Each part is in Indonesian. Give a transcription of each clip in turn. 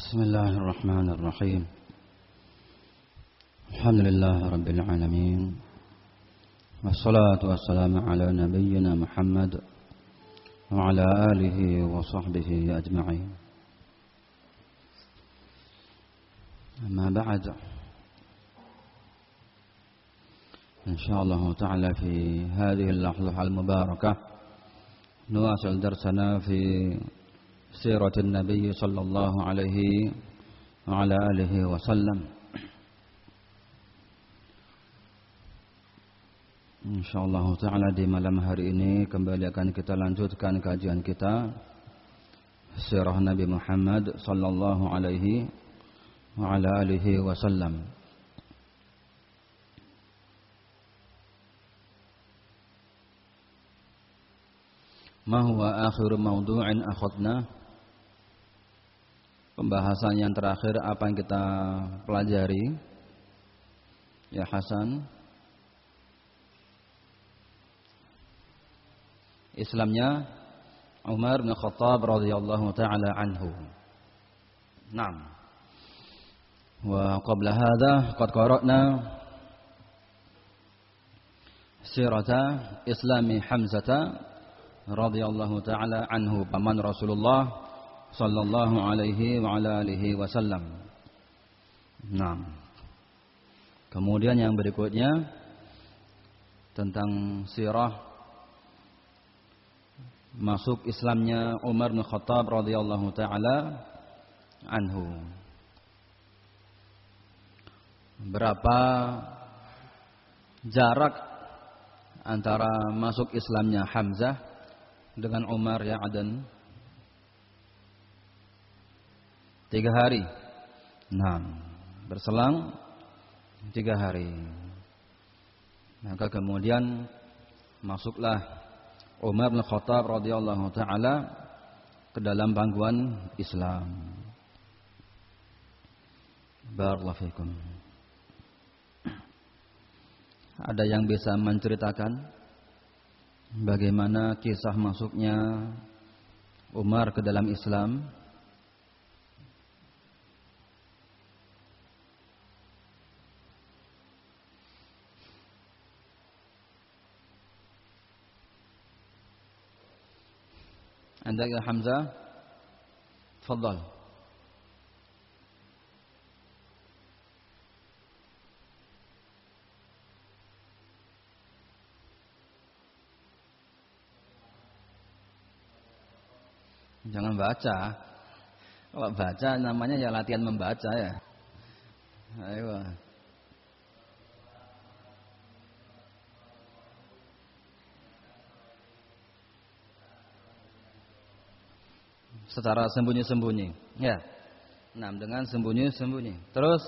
بسم الله الرحمن الرحيم. الحمد لله رب العالمين، والصلاة والسلام على نبينا محمد وعلى آله وصحبه أجمعين. أما بعد، إن شاء الله تعالى في هذه اللحظة المباركة نواصل درسنا في سيرة النبي صلى الله عليه وعلى آله وسلم. InsyaAllah ta'ala di malam hari ini kembali akan kita lanjutkan kajian kita Sirah Nabi Muhammad sallallahu alaihi wa ala alihi wasallam. Ma huwa akhiru mawdu'in akhadna. Pembahasan yang terakhir apa yang kita pelajari? Ya Hasan. Islamnya Umar bin Khattab radhiyallahu taala anhu. Naam. Wa qabla hadha qad qara'na sirata Islami Hamzah radhiyallahu taala anhu paman Rasulullah sallallahu alaihi wa ala alihi wasallam. Naam. Kemudian yang berikutnya tentang sirah masuk Islamnya Umar bin Khattab radhiyallahu taala anhu. Berapa jarak antara masuk Islamnya Hamzah dengan Umar ya Aden? 3 hari. Nah, berselang 3 hari. Maka kemudian masuklah Umar bin Khattab radhiyallahu taala ke dalam pangkuan Islam. Barakallahu fikum. Ada yang bisa menceritakan bagaimana kisah masuknya Umar ke dalam Islam? Anda ya Hamzah, tafadhal. Jangan baca. Kalau baca namanya ya latihan membaca ya. Ayo. Secara sembunyi-sembunyi. Ya. Nah, dengan sembunyi-sembunyi. Terus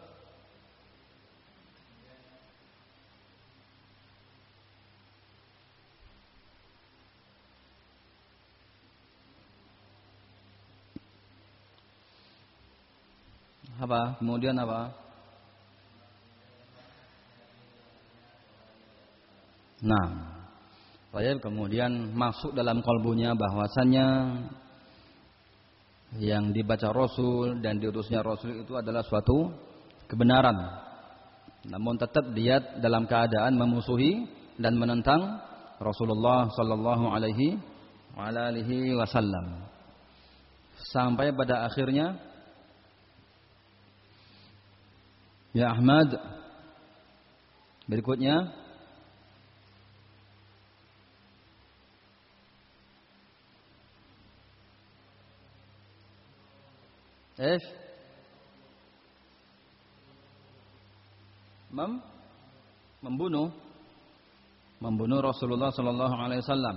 apa? Kemudian apa? Nah, baik, kemudian masuk dalam kalbunya bahwasannya yang dibaca Rasul dan diutusnya Rasul itu adalah suatu kebenaran. Namun tetap dia dalam keadaan memusuhi dan menentang Rasulullah sallallahu alaihi wa alihi wasallam. Sampai pada akhirnya ya Ahmad, berikutnya membunuh Rasulullah sallallahu alaihi wasallam.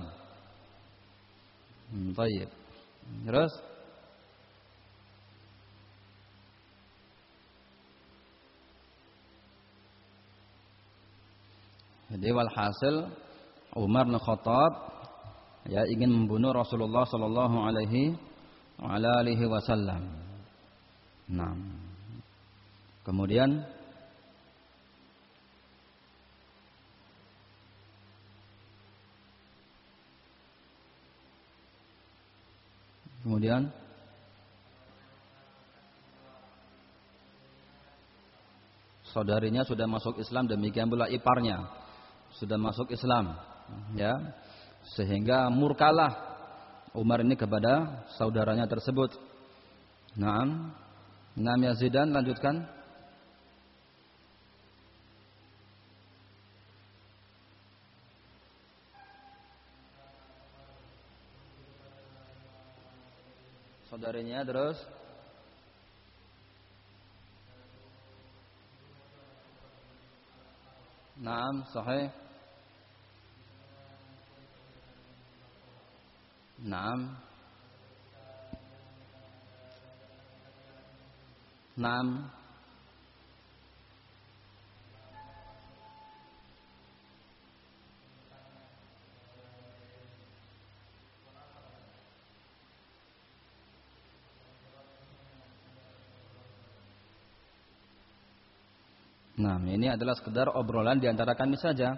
Baik. Terus jadi walhasil Umar bin Khattab ya ingin membunuh Rasulullah sallallahu alaihi wa alihi wasallam. Nah, kemudian Saudarinya sudah masuk Islam, demikian pula iparnya sudah masuk Islam, ya. Sehingga murkalah Umar ini kepada saudaranya tersebut. Naam. Naam ya Zidan, lanjutkan. Saudarinya terus. Naam, sahih. Naam. Naam. Nah, ini adalah sekedar obrolan di antara kami saja.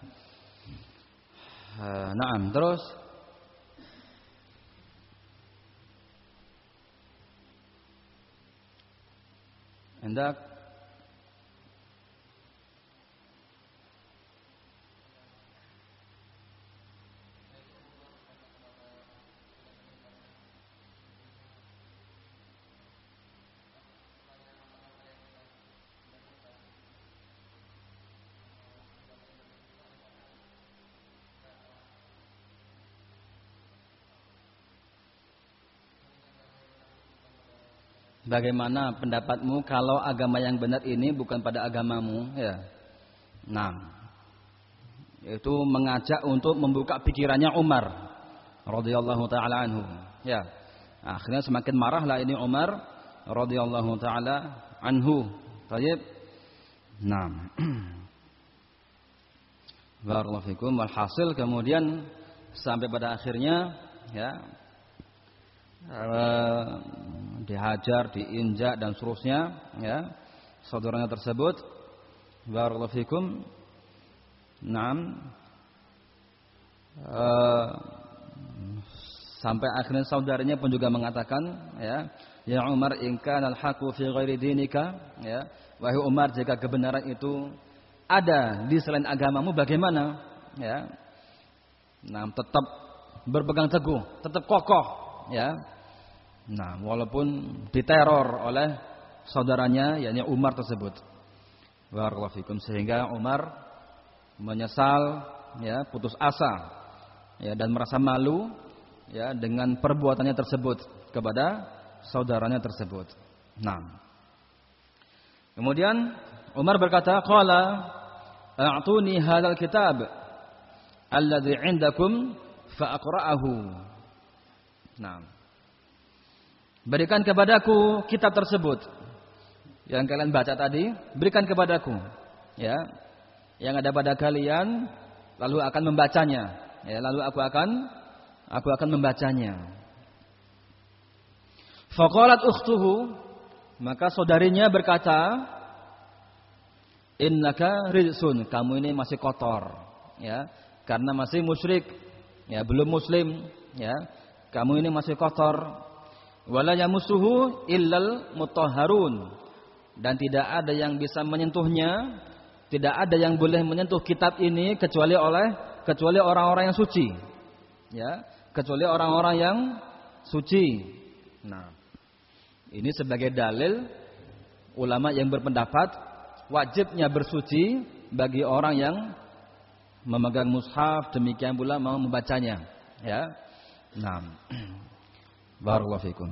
Naam, terus hendak bagaimana pendapatmu kalau agama yang benar ini bukan pada agamamu, ya? Nah, itu mengajak untuk membuka pikirannya Umar radhiyallahu taala anhu, ya. Akhirnya semakin marahlah ini Umar radhiyallahu taala anhu. Baik. Nah. Barakallahu fikum. Walhasil kemudian sampai pada akhirnya, ya, dihajar, diinjak dan seterusnya, ya, saudaranya tersebut. Barakallahu fikum. Naam. Sampai akhirnya saudaranya pun juga mengatakan, ya Umar, in kana al-haqqu fi ghairi dinika, ya, wahai Umar, jika kebenaran itu ada di selain agamamu bagaimana, ya. Nah, tetap berpegang teguh, tetap kokoh, ya. Nah, walaupun diteror oleh saudaranya, yakni Umar tersebut. Barakallahu fikum. Sehingga Umar menyesal, ya, putus asa, ya, dan merasa malu, ya, dengan perbuatannya tersebut kepada saudaranya tersebut. Nah, kemudian Umar berkata, qala a'tuni hadzal kitab alladzi 'indakum fa aqra'ahu. Nah, berikan kepadaku kitab tersebut yang kalian baca tadi, berikan kepadaku, ya, yang ada pada kalian, lalu akan membacanya, ya, lalu aku akan membacanya. Faqalat ukhtuhu, maka saudarinya berkata, innaka rijsun, kamu ini masih kotor, ya, karena masih musyrik, ya, belum muslim, ya, kamu ini masih kotor. Wala yamussuhu illal mutahharun, dan tidak ada yang bisa menyentuhnya, tidak ada yang boleh menyentuh kitab ini kecuali orang-orang yang suci, ya, kecuali orang-orang yang suci. Nah, ini sebagai dalil ulama yang berpendapat wajibnya bersuci bagi orang yang memegang mushaf, demikian pula mau membacanya, ya. Nah, barakallahu fikum.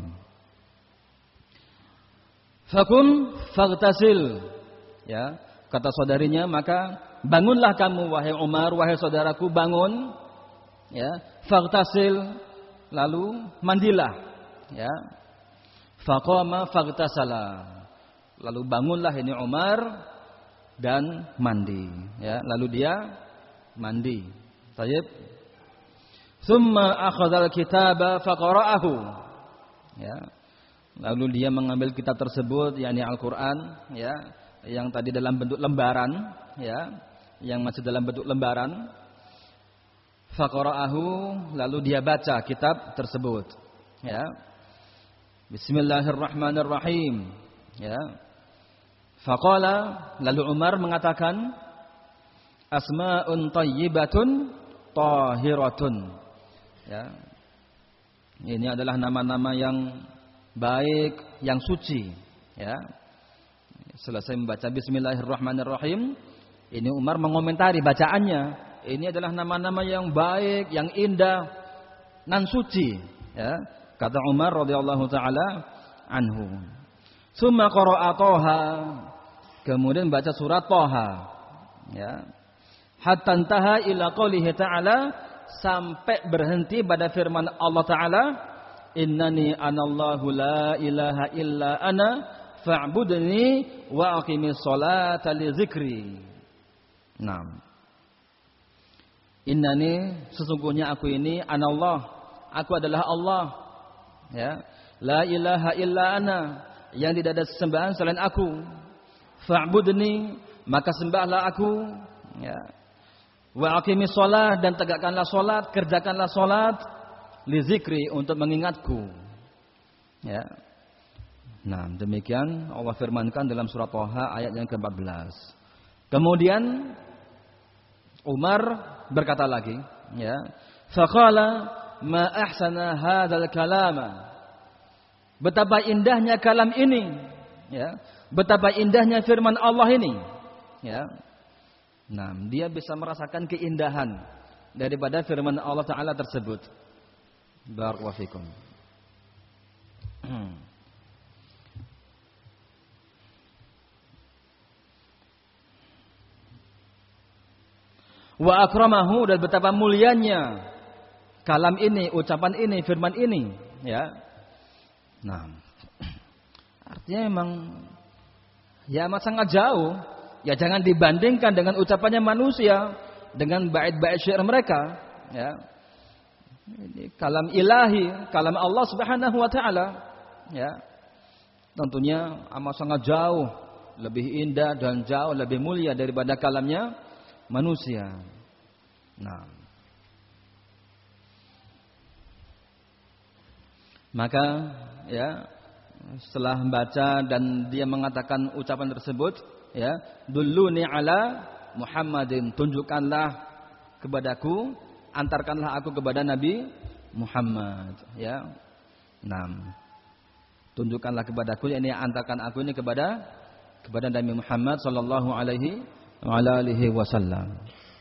Fakum faghtasil, ya, kata saudarinya, maka bangunlah kamu wahai Umar, wahai saudaraku, bangun, ya, faghtasil, lalu mandilah, ya. Faqama faghtasala, lalu bangunlah ini Umar dan mandi, ya, lalu dia mandi. Baik. Tsumma akhadhal kitaba faqara'ahu, ya, lalu dia mengambil kitab tersebut, yakni Al-Qur'an, ya, yang tadi dalam bentuk lembaran, ya, yang masih dalam bentuk lembaran. Faqara'ahu, lalu dia baca kitab tersebut, ya. Bismillahirrahmanirrahim, ya. Faqala, lalu Umar mengatakan, asma'un thayyibatun tahiratun. Ya. Ini adalah nama-nama yang baik, yang suci. Ya. Selesai membaca Bismillahirrahmanirrahim, ini Umar mengomentari bacaannya. Ini adalah nama-nama yang baik, yang indah, nan suci. Ya. Kata Umar radhiyallahu taala anhu. Summa qara'a Thaha, kemudian baca surat Thaha. Ya. Hatta intaha ila qoulihi ta'ala, sampai berhenti pada firman Allah Ta'ala, innani anallahu la ilaha illa ana fa'budni wa aqimis salata li dzikri. Naam. Innani, sesungguhnya aku ini, anallah, aku adalah Allah. Ya. La ilaha illa ana, yang tidak ada sembahan selain aku. Fa'budni, maka sembahlah aku. Ya. Wa aqimis shalah, dan tegakkanlah salat, kerjakanlah salat li zikri, untuk mengingatku. Ya. Nah, demikian Allah firmankan dalam surat Thaha ayat yang ke-14. Kemudian Umar berkata lagi, ya, faqala ma ahsana hadzal kalama. Betapa indahnya kalam ini, ya. Betapa indahnya firman Allah ini, ya. Nah, dia bisa merasakan keindahan daripada firman Allah Ta'ala tersebut. Barakallahu fikum. Wa akramahu, dan betapa mulianya kalam ini, ucapan ini, firman ini, ya. Nah, artinya memang ya amat sangat jauh. Ya jangan dibandingkan dengan ucapannya manusia, dengan bait-bait syair mereka, ya. Ini kalam ilahi, kalam Allah Subhanahu wa taala, ya. Tentunya amat sangat jauh lebih indah dan jauh lebih mulia daripada kalamnya manusia. Nah, maka ya setelah membaca dan dia mengatakan ucapan tersebut, ya, dulluni ala Muhammadin, tunjukkanlah kepadaku, antarkanlah aku kepada Nabi Muhammad, ya. Nah, tunjukkanlah kepadaku, yakni antarkan aku ini kepada Nabi Muhammad sallallahu alaihi wasallam.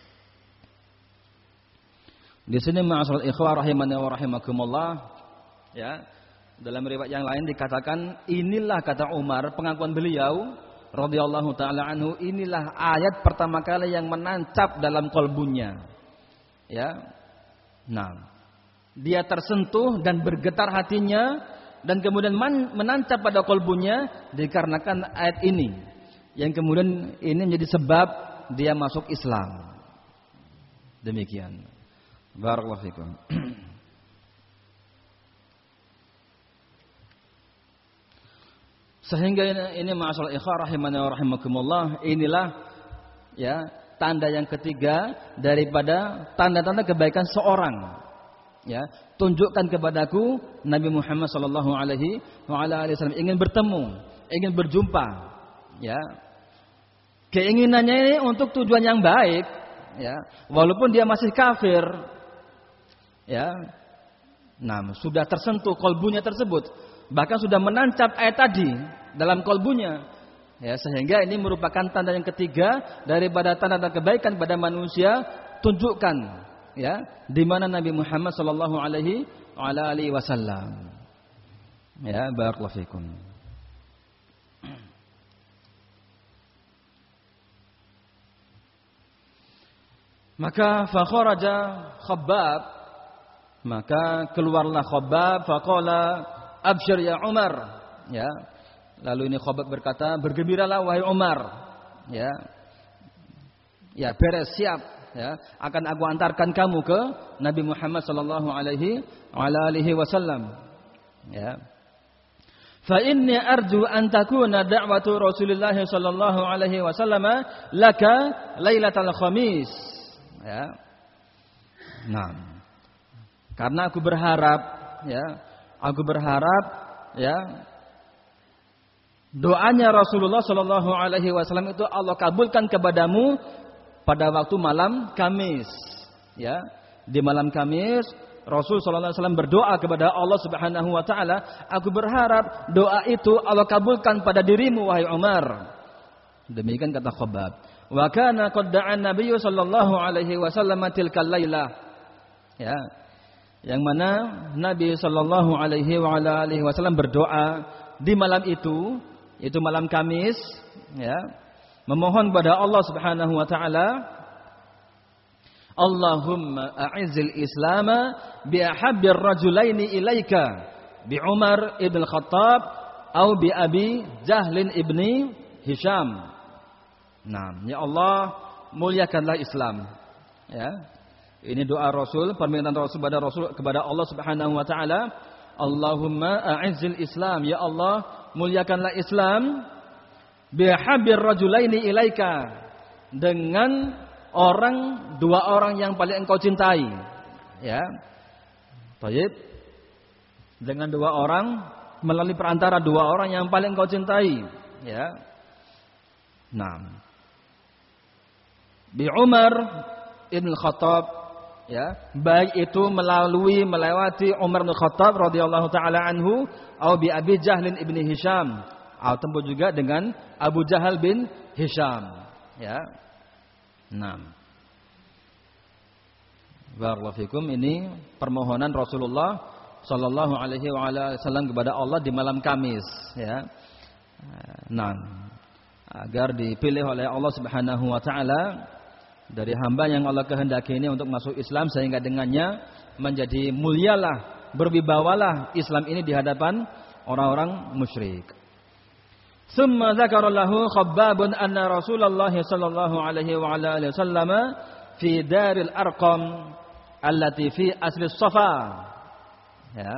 Di sini ma'asyiral ikhwah rahimani wa rahimakumullah, ya. Dalam riwayat yang lain dikatakan, inilah, kata Umar, pengakuan beliau radhiyallahu taala anhu, inilah ayat pertama kali yang menancap dalam kalbunya. Ya. Nah, dia tersentuh dan bergetar hatinya, dan kemudian menancap pada kalbunya dikarenakan ayat ini, yang kemudian ini menjadi sebab dia masuk Islam. Demikian. Barakallahu fikum. Sehingga ini ma'asyiral ikhwah rahimani wa rahimakumullah, inilah ya tanda yang ketiga daripada tanda-tanda kebaikan seorang. Ya, tunjukkan kepadaku Nabi Muhammad sallallahu alaihi wasallam, ingin bertemu, ingin berjumpa, ya. Keinginannya ini untuk tujuan yang baik, ya, walaupun dia masih kafir. Ya. Nah, sudah tersentuh kalbunya tersebut, bahkan sudah menancap ayat tadi dalam kalbunya, ya, sehingga ini merupakan tanda yang ketiga daripada tanda-tanda kebaikan pada manusia. Tunjukkan, ya, di mana Nabi Muhammad sallallahu alaihi wasallam. Ya, barakallahu fikum. Maka fa kharaja Khabbab, maka keluarlah Khabbab, faqala absyir ya Umar, ya. Lalu ini Khabbab berkata, bergembiralah wahai Umar, ya. Ya, beres, siap, ya, akan aku antarkan kamu ke Nabi Muhammad sallallahu alaihi wasallam, ya. Fa inni arju an takuna da'watu Rasulillah sallallahu alaihi wasallam laka lailatal khamis, ya. Nah, karena aku berharap, ya, ya, doanya Rasulullah sallallahu alaihi wasallam itu Allah kabulkan kepadamu pada waktu malam Kamis. Ya, di malam Kamis Rasul sallallahu alaihi wasallam berdoa kepada Allah Subhanahu wa taala, aku berharap doa itu Allah kabulkan pada dirimu wahai Umar. Demikian kata Khabbab. Wa kana qad da'a an-nabiy sallallahu alaihi wasallam tilkal lailah. Ya. Yang mana Nabi sallallahu alaihi wa ala alihi wasallam berdoa di malam itu malam Kamis, ya, memohon kepada Allah Subhanahu wa taala, Allahumma a'izzil Islama bi ahabbir rajulaini ilaika bi Umar ibn Khattab atau bi Abi Jahlin ibni Hisham. Nah, ya Allah, muliakanlah Islam. Ya. Ini doa Rasul, permintaan Rasul kepada Allah Subhanahu wa taala, Allahumma a'izzil Islam, ya Allah, muliakanlah Islam bihabbir rajulaini ilaika, dengan dua orang yang paling engkau cintai. Ya. Baik. Dengan dua orang, melalui perantara dua orang yang paling engkau cintai, ya. Nah. Bi Umar ibn Khattab, ya, baik itu melewati Umar bin Khattab radhiyallahu taala anhu atau bi Abi Jahlin ibni Hisham, atau juga dengan Abu Jahal bin Hisham, ya. Nah, barakallahu fikum, ini permohonan Rasulullah sallallahu alaihi wasallam kepada Allah di malam Kamis, ya. Nah, agar dipilih oleh Allah Subhanahu wa taala dari hamba yang Allah kehendaki ini untuk masuk Islam, sehingga dengannya menjadi mulialah, berwibawalah Islam ini di hadapan orang-orang musyrik. Tsumma dzakara lahu Khabbabun anna Rasulullah sallallahu alaihi wa ala alihi wasallam fi Daril Arqam allati fi asli Safa. Ya.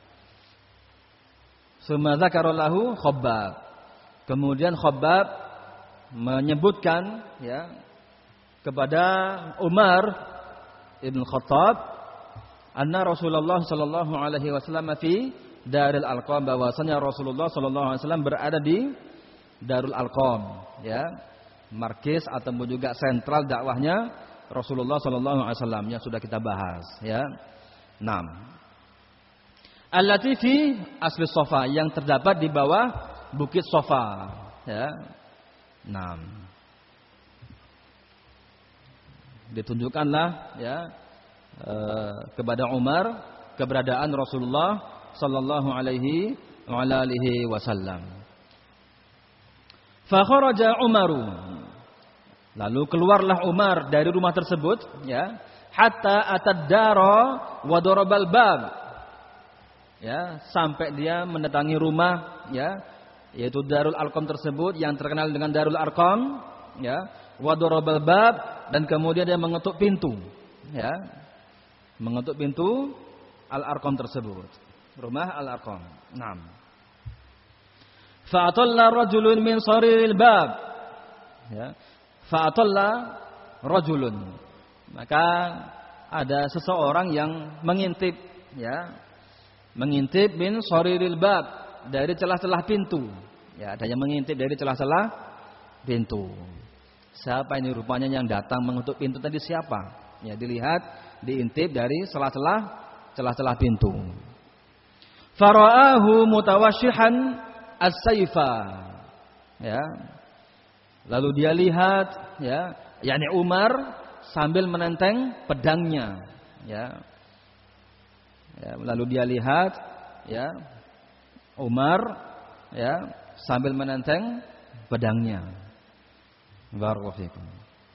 Tsumma dzakara lahu Khabbab. Kemudian Khabbab menyebutkan, ya, kepada Umar ibn Khattab, anna Rasulullah sallallahu alaihi wasallam fi Darul Arqam, bahwasanya Rasulullah sallallahu alaihi wasallam berada di Darul Arqam, ya, markis ataupun juga sentral dakwahnya Rasulullah sallallahu alaihi wasallam yang sudah kita bahas, ya. 6. Allati fi asli Safa, yang terdapat di bawah Bukit Safa, ya. 6. Ditunjukkanlah, ya, kepada Umar keberadaan Rasulullah sallallahu alaihi wa alihi wasallam. Fa kharaja Umaru, lalu keluarlah Umar dari rumah tersebut, ya, hatta atad dara wa darabal bab, ya, sampai dia mendatangi rumah, ya, yaitu Darul Arqam tersebut yang terkenal dengan Darul Arqam, ya, wa darabal bab, dan kemudian dia mengetuk pintu, ya, mengetuk pintu Al-Arqam tersebut, rumah Al-Arqam. 6. Fa'atalla rajulun min sariril bab, ya, fa'atalla rajulun, maka ada seseorang yang mengintip, ya, mengintip min sariril bab, dari celah-celah pintu, ya, ada yang mengintip dari celah-celah pintu. Siapa ini rupanya yang datang mengetuk pintu tadi, siapa? Ya, dilihat, diintip dari celah-celah pintu. Fara'ahu mutawashshihan as-sayfa. Ya. Lalu dia lihat, ya, yakni Umar sambil menenteng pedangnya, ya. Ya, lalu dia lihat, ya, Umar, ya, sambil menenteng pedangnya. Barakallahu fikum.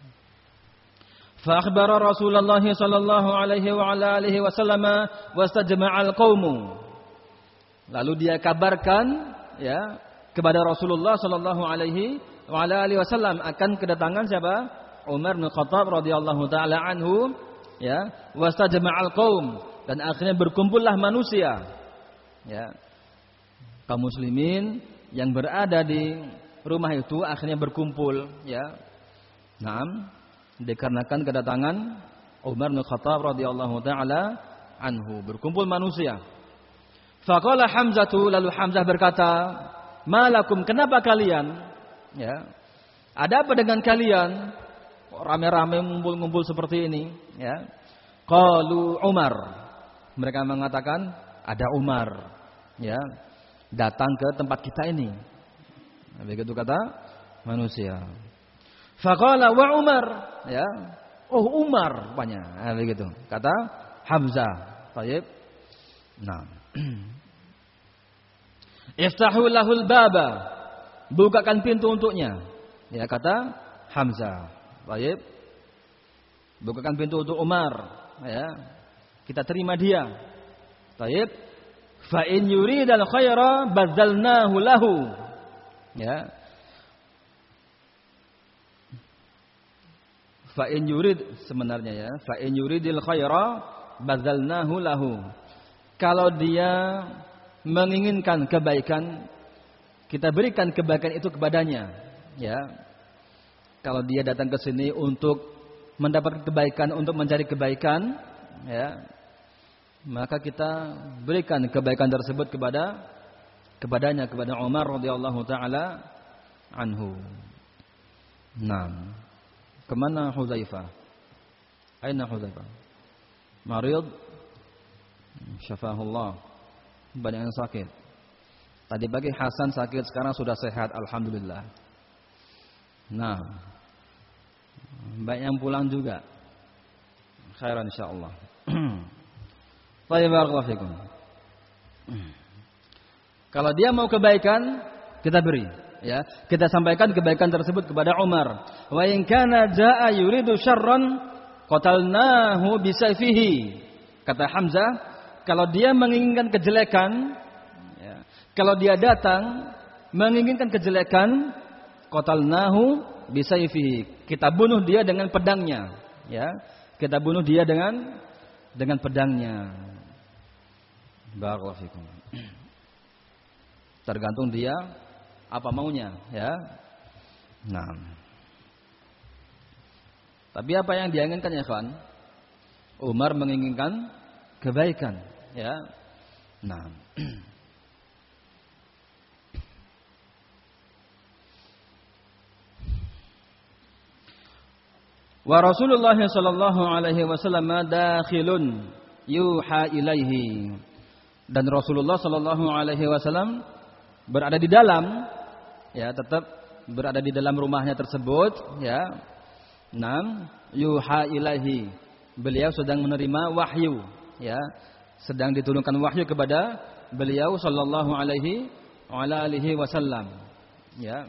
Fa akhbara Rasulullah sallallahu alaihi wa ala alihi wasallam wastajma'al qaum. Lalu dia kabarkan, ya, kepada Rasulullah sallallahu alaihi wa ala alihi wasallam akan kedatangan siapa? Umar bin Khattab radhiyallahu taala anhu, ya, wastajma'al qaum, dan akhirnya berkumpullah manusia, ya. Kaum muslimin yang berada di rumah itu akhirnya berkumpul, ya. Dikarenakan kedatangan Umar bin Khattab radhiyallahu taala anhu, berkumpul manusia. Faqala Hamzah, lalu Hamzah berkata, malakum, kenapa kalian? Ya. Ada apa dengan kalian? Kok rame-rame ngumpul-ngumpul seperti ini? Ya. Qalu Umar. Mereka mengatakan ada Umar. Ya. Datang ke tempat kita ini. Begitu kata manusia. Faqala wa Umar. Ya. Oh Umar rupanya. Begitu. Kata Hamzah. Baik. Nah. Iftahu lahul baba. Bukakan pintu untuknya. Ya kata Hamzah. Baik. Bukakan pintu untuk Umar. Ya. Kita terima dia. Baik. Fa in yuridal khaira badzalnahu lahu. Ya. Fa in yurid sebenarnya ya. Fa in yuridil khaira badzalnahu lahu. Kalau dia menginginkan kebaikan, kita berikan kebaikan itu kepadanya, ya. Kalau dia datang ke sini untuk mendapatkan kebaikan, untuk mencari kebaikan, ya, maka kita berikan kebaikan tersebut kepadanya, kepada Umar radhiyallahu taala anhu. Nah, kemana Hudzaifah? Aina Hudzaifah? Marid? Syafahullah. Banyak yang sakit. Tadi pagi Hasan sakit, sekarang sudah sehat, alhamdulillah. Nah, banyak yang pulang juga. Khairan insyaallah. Baik, barakallahu fikum. Kalau dia mau kebaikan, kita beri, ya. Kita sampaikan kebaikan tersebut kepada Umar. Wa in kana jaa yuridu syarran qatalnahu bisayfihi. Kata Hamzah, kalau dia menginginkan kejelekan, ya, kalau dia datang menginginkan kejelekan, qatalnahu bisayfihi. Kita bunuh dia dengan pedangnya, ya. Kita bunuh dia dengan pedangnya. Barakallahu fikum. Tergantung dia apa maunya, ya. Nah. Tapi apa yang dia inginkan ya, kawan? Umar menginginkan kebaikan, ya. Nah. Wa Rasulullah sallallahu alaihi wasallam dakhilun yuha ilaihi. Dan Rasulullah sallallahu alaihi wasallam berada di dalam, ya, tetap berada di dalam rumahnya tersebut, ya. Nam yuha ilaihi. Beliau sedang menerima wahyu, ya. Sedang diturunkan wahyu kepada beliau sallallahu alaihi wa ala alihi wasallam, ya.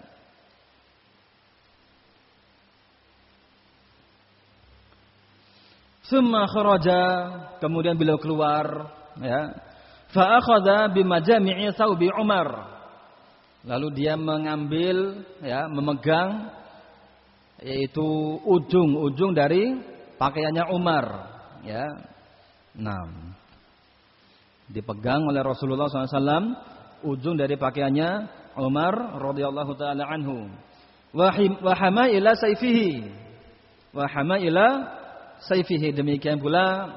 Summa kharaja, kemudian beliau keluar, ya. Fa akhadha bimajami'i thawbi Umar. Lalu dia mengambil, ya, memegang, yaitu ujung-ujung dari pakaiannya Umar, ya. Nah, dipegang oleh Rasulullah SAW ujung dari pakaiannya Umar radhiyallahu taala anhu. Wa hama ila sayfihi. Wa hama ila sayfihi, demikian pula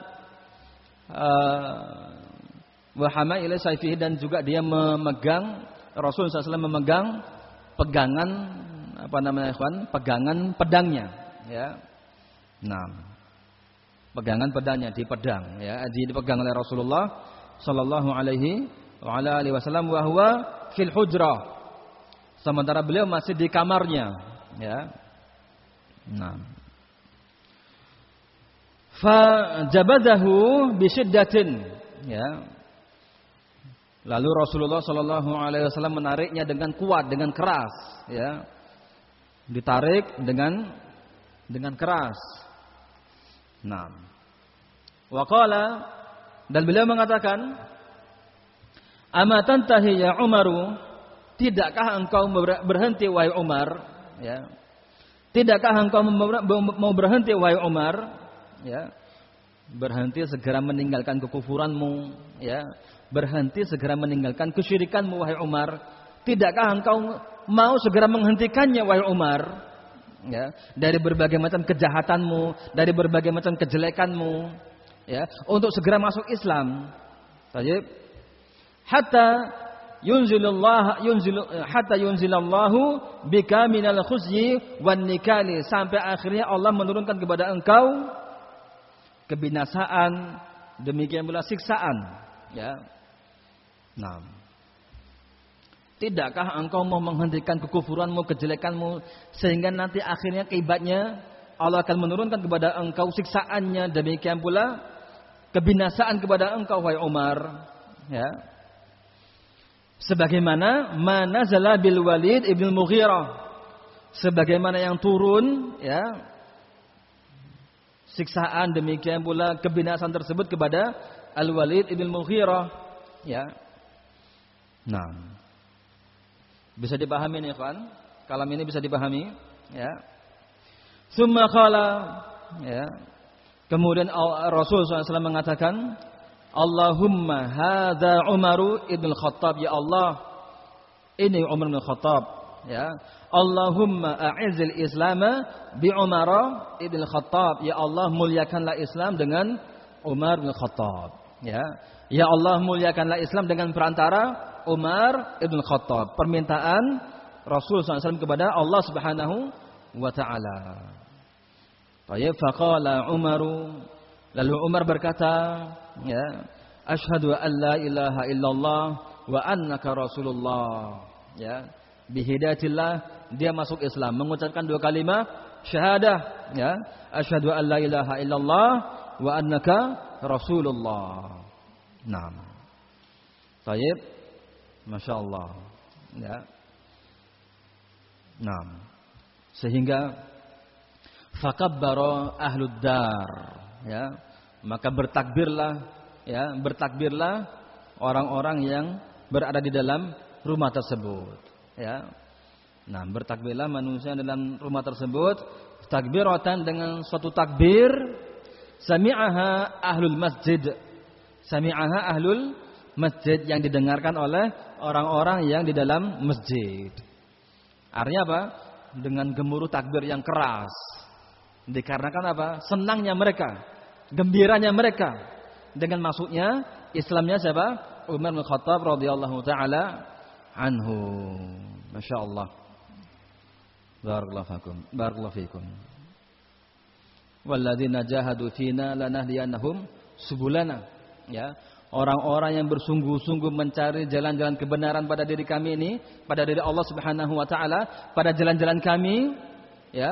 wa hama ila sayfihi, dan juga dia memegang, Rasulullah SAW memegang pegangan, apa namanya, ikhwan? Pegangan pedangnya, ya. Nah, pegangan pedangnya di pedang, ya, dipegang oleh Rasulullah sallallahu alaihi wa ala alihi wasallam wa huwa fil hujrah. Sementara beliau masih di kamarnya, ya. Nah, fa jabadahu bisyiddatin, ya. Lalu Rasulullah sallallahu alaihi wasallam menariknya dengan kuat, dengan keras, ya. Ditarik dengan keras. Nah. Wa qala, dan beliau mengatakan, "Ama tantahi ya Umaru, tidakkah engkau berhenti wahai Umar?" Ya. Tidakkah engkau mau berhenti wahai Umar? Ya, berhenti segera meninggalkan kekufuranmu, ya, berhenti segera meninggalkan kesyirikanmu wahai Umar. Tidakkah engkau mau segera menghentikannya wahai Umar, ya, dari berbagai macam kejahatanmu, dari berbagai macam kejelekanmu, ya, untuk segera masuk Islam. Baik. Hatta hatta yunzilallahu bika minal khuzyi wan nikali, sampai akhirnya Allah menurunkan kepada engkau kebinasaan, demikian pula siksaan, ya. Nah, tidakkah engkau mau menghentikan kekufuranmu, kejelekanmu, sehingga nanti akhirnya akibatnya Allah akan menurunkan kepada engkau siksaannya, demikian pula kebinasaan kepada engkau, wahai Umar, ya. Sebagaimana manazala bil Walid ibn Mughirah, sebagaimana yang turun, ya, siksaan demikian pula kebinasaan tersebut kepada Al-Walid ibn Mughirah, ya. Nah, bisa dipahami nih, kan? Kalam ini bisa dipahami, ya. Summa qala, ya. Kemudian Rasul SAW mengatakan, Allahumma hadza Umaru ibn Khattab, ya Allah, ini Umar bin Khattab, ya. Allahumma a'izil Islama bi Umar ibn Khattab, ya Allah, muliakanlah Islam dengan Umar bin Khattab, ya. Ya Allah, muliakanlah Islam dengan perantara Umar ibn Khattab. Permintaan Rasul SAW kepada Allah Subhanahu wa taala. Baik, faqala Umaru, lalu Umar berkata, ya, asyhadu an la ilaha illallah wa annaka rasulullah, ya. Bihidayatillah dia masuk Islam, mengucapkan dua kalimat syahadah, ya, asyhadu an la ilaha illallah wa annaka rasulullah. Naam. Baik, masyaallah, ya. Naam. Sehingga fakabbara ahlud dar, ya, maka bertakbirlah, ya, bertakbirlah orang-orang yang berada di dalam rumah tersebut, ya. Nah, bertakbirlah manusia dalam rumah tersebut takbiratan, dengan suatu takbir sami'aha ahlul masjid, sami'aha ahlul masjid, yang didengarkan oleh orang-orang yang di dalam masjid. Artinya apa? Dengan gemuruh takbir yang keras. Dikarenakan apa? Senangnya mereka, gembiranya mereka dengan masuknya Islamnya siapa? Umar bin Khattab radhiyallahu taala anhu. Masyaallah. Barakallahu fikum. Walladzina jahadu fina lanahdiyannahum subulana, ya. Orang-orang yang bersungguh-sungguh mencari jalan-jalan kebenaran pada diri kami ini, pada diri Allah Subhanahu wa taala, pada jalan-jalan kami, ya.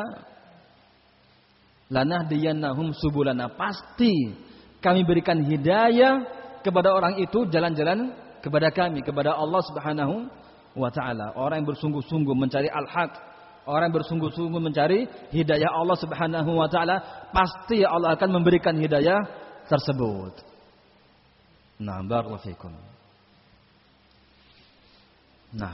Lanahdiyannahum subulana, pasti kami berikan hidayah kepada orang itu, jalan-jalan kepada kami, kepada Allah Subhanahu wa taala. Orang yang bersungguh-sungguh mencari al-haq, orang yang bersungguh-sungguh mencari hidayah Allah Subhanahu wa taala, pasti Allah akan memberikan hidayah tersebut. Nah, barakallahu fikum. Nah,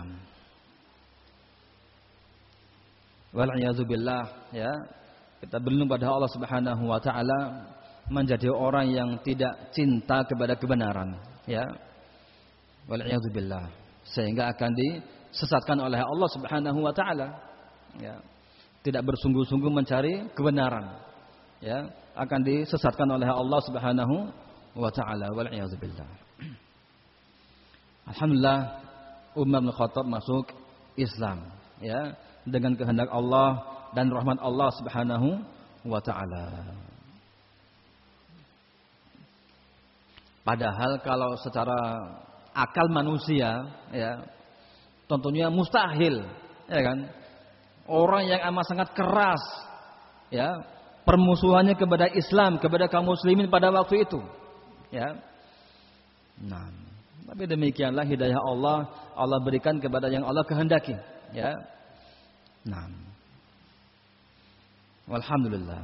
wal a'yadzu billah, ya. Kita berlindung pada Allah Subhanahu wa taala menjadi orang yang tidak cinta kepada kebenaran, ya. Wal a'yadzu billah, sehingga akan disesatkan oleh Allah Subhanahu wa taala, ya. Tidak bersungguh-sungguh mencari kebenaran, ya, akan disesatkan oleh Allah Subhanahu wa taala. Wal a'yadzu billah. Alhamdulillah, Umar bin Khattab masuk Islam, ya, dengan kehendak Allah dan rahmat Allah Subhanahu wa taala. Padahal kalau secara akal manusia, ya, tentunya mustahil, ya kan? Orang yang amat sangat keras, ya, permusuhannya kepada Islam, kepada kaum muslimin pada waktu itu, ya. Nah, tapi demikianlah hidayah Allah berikan kepada yang Allah kehendaki, ya. Nah, walhamdulillah.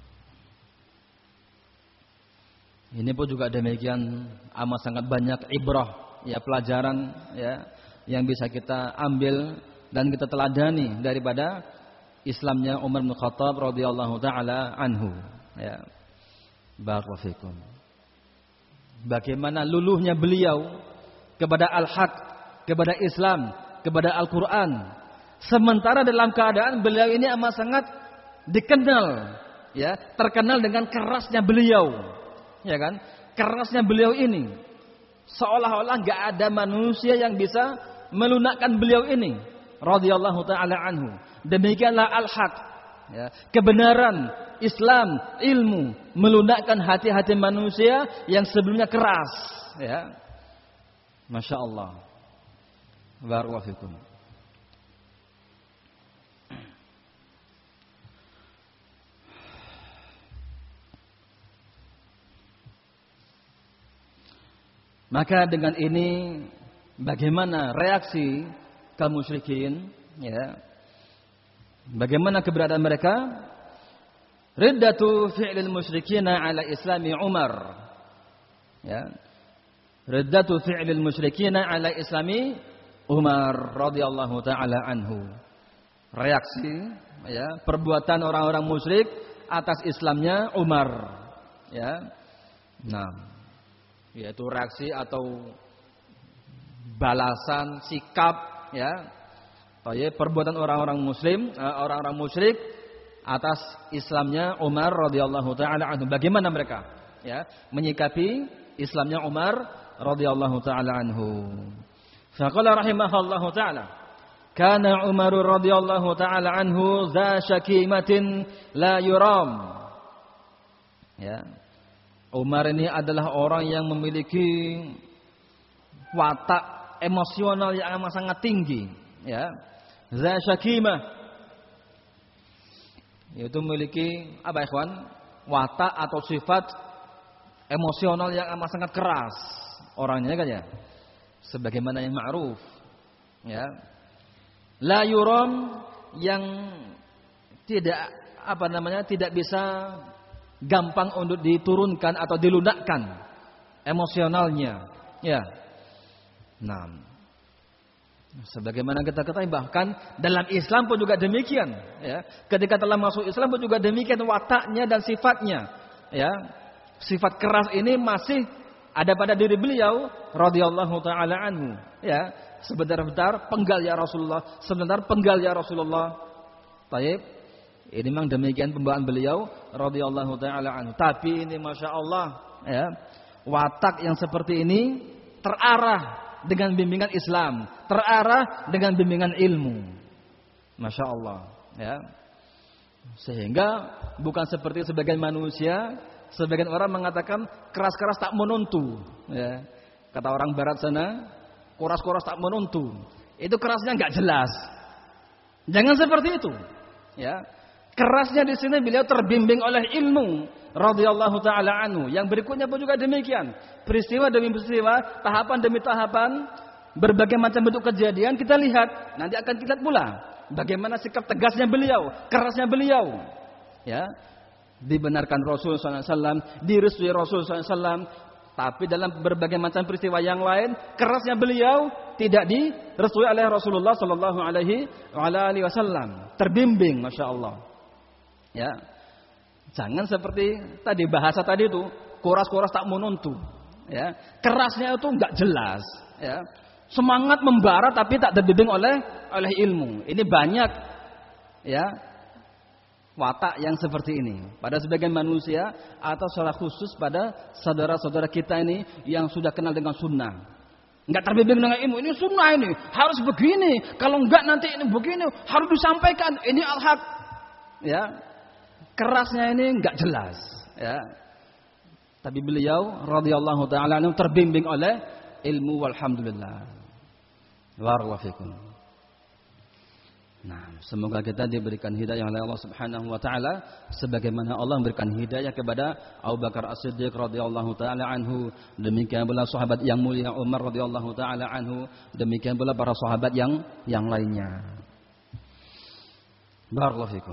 Ini pun juga demikian, amat sangat banyak ibrah, ya, pelajaran, ya, yang bisa kita ambil dan kita teladani daripada Islamnya Umar bin Khattab radhiyallahu taala anhu, ya. Barakallahu fikum. Bagaimana luluhnya beliau kepada al-haq, kepada Islam, kepada Al-Qur'an, sementara dalam keadaan beliau ini amat sangat dikenal, ya, terkenal dengan kerasnya beliau, ya kan? Kerasnya beliau ini Seolah-olah enggak ada manusia yang bisa melunakkan beliau ini radhiyallahu taala anhu. Demikianlah al-haq, ya, kebenaran, Islam, ilmu melunakkan hati-hati manusia yang sebelumnya keras, ya. Masya Allah. Barakallahu fikum. Maka dengan ini bagaimana reaksi kaum musyrikin, ya? Bagaimana keberadaan mereka? Riddatu fi'lil musyrikina ala islami Umar. Ya. Riddatu fi'lil musyrikina ala islami Umar radhiyallahu taala anhu. Reaksi, ya, perbuatan orang-orang musyrik atas Islamnya Umar, ya. Nah, yaitu reaksi atau balasan sikap, ya, perbuatan orang-orang muslim, orang-orang musyrik atas Islamnya Umar radhiyallahu taala anhu. Bagaimana mereka, ya, menyikapi Islamnya Umar radhiyallahu taala anhu? Faqala rahimahullahu taala, kana Umar radhiyallahu taala anhu za syakimatin la yuram. Ya. Umar ini adalah orang yang memiliki watak emosional yang amat sangat tinggi, ya. Za syakimah, yaitu memiliki apa, ikhwan? Watak atau sifat emosional yang amat sangat keras orangnya, kan, ya. Sebagaimana yang ma'ruf, ya. La yuram, yang tidak tidak bisa gampang untuk diturunkan atau dilunakkan emosionalnya, ya. Nah, sebagaimana kita ketahui bahkan dalam Islam pun juga demikian, ya. Ketika telah masuk Islam pun juga demikian wataknya dan sifatnya, ya. Sifat keras ini masih ada pada diri beliau radhiyallahu taala anhu, ya. Sebentar-bentar penggal ya Rasulullah, sebentar penggal ya Rasulullah. Baik. Ini memang demikian pembawaan beliau radhiyallahu taala anhu. Tapi ini masya Allah, ya, watak yang seperti ini terarah dengan bimbingan Islam, terarah dengan bimbingan ilmu. Masya Allah, ya. Sehingga bukan seperti sebagian manusia, sebagian orang mengatakan keras-keras tak menuntu, ya. Kata orang barat sana, keras-keras tak menuntu. Itu kerasnya enggak jelas. Jangan seperti itu, ya. Kerasnya di sini beliau terbimbing oleh ilmu radhiyallahu taala anhu. Yang berikutnya pun juga demikian. Peristiwa demi peristiwa, tahapan demi tahapan, berbagai macam bentuk kejadian kita lihat. Nanti akan kita lihat pula bagaimana sikap tegasnya beliau, kerasnya beliau. Ya. Dibenarkan Rasul sallallahu alaihi wasallam, direstui Rasul sallallahu alaihi wasallam, tapi dalam berbagai macam peristiwa yang lain, kerasnya beliau tidak direstui oleh Rasulullah sallallahu alaihi wasallam. Terbimbing, masya Allah. Ya, jangan seperti tadi bahasa tadi itu, kuras-kuras tak menuntu, ya. Kerasnya itu enggak jelas, ya. Semangat membara tapi tak terbimbing oleh ilmu. Ini banyak, ya, watak yang seperti ini pada sebagian manusia atau secara khusus pada saudara-saudara kita ini yang sudah kenal dengan sunnah. Enggak terbimbing dengan ilmu. Ini sunnah, ini harus begini. Kalau enggak nanti ini begini, harus disampaikan. Ini al-haq, ya. Kerasnya ini enggak jelas, ya. Tapi beliau radhiyallahu taala anhu terbimbing oleh ilmu, walhamdulillah. Barakallahu fikum. Nah, semoga kita diberikan hidayah oleh Allah Subhanahu wa taala sebagaimana Allah memberikan hidayah kepada Abu Bakar As-Siddiq radhiyallahu taala anhu, demikian pula sahabat yang mulia Umar radhiyallahu taala anhu, demikian pula para sahabat yang lainnya. Barakallahu fikum.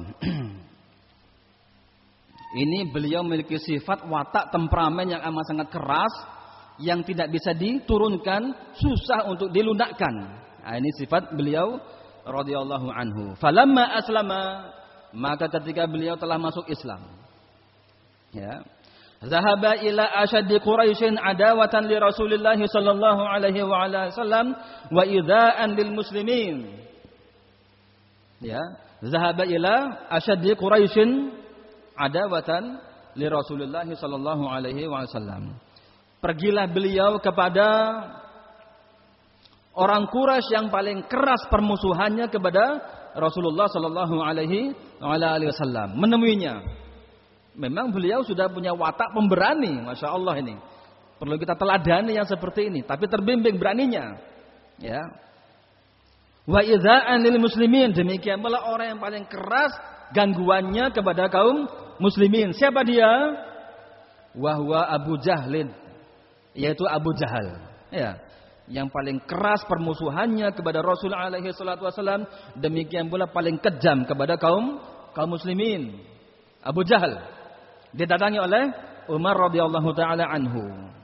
Ini beliau memiliki sifat watak temperamen yang amat sangat keras, yang tidak bisa diturunkan, susah untuk dilunakkan. Nah, ini sifat beliau radhiyallahu anhu. Falamma aslama, maka ketika beliau telah masuk Islam, ya, zahaba ila ashaddi Quraisyin adawatan li Rasulillah sallallahu alaihi wasallam wa idza'an lil muslimin. Ya, zahaba ila ashaddi Quraisyin adawatan li Rasulillah sallallahu alaihi wasallam. pergilah beliau kepada orang Quraisy yang paling keras permusuhannya kepada Rasulullah sallallahu alaihi wasallam, menemuinya. Memang beliau sudah punya watak pemberani, Masya Allah ini. Perlu kita teladani yang seperti ini, tapi terbimbing beraninya. Ya. Wa idza'an lil muslimin, demikian pula orang yang paling keras gangguannya kepada kaum muslimin. Siapa dia? Wa huwa Abu Jahlin, yaitu Abu Jahal. Ya. Yang paling keras permusuhannya kepada Rasul alaihi salatu wasallam, demikian pula paling kejam kepada kaum muslimin. Abu Jahal didatangi oleh Umar radhiyallahu taala anhu.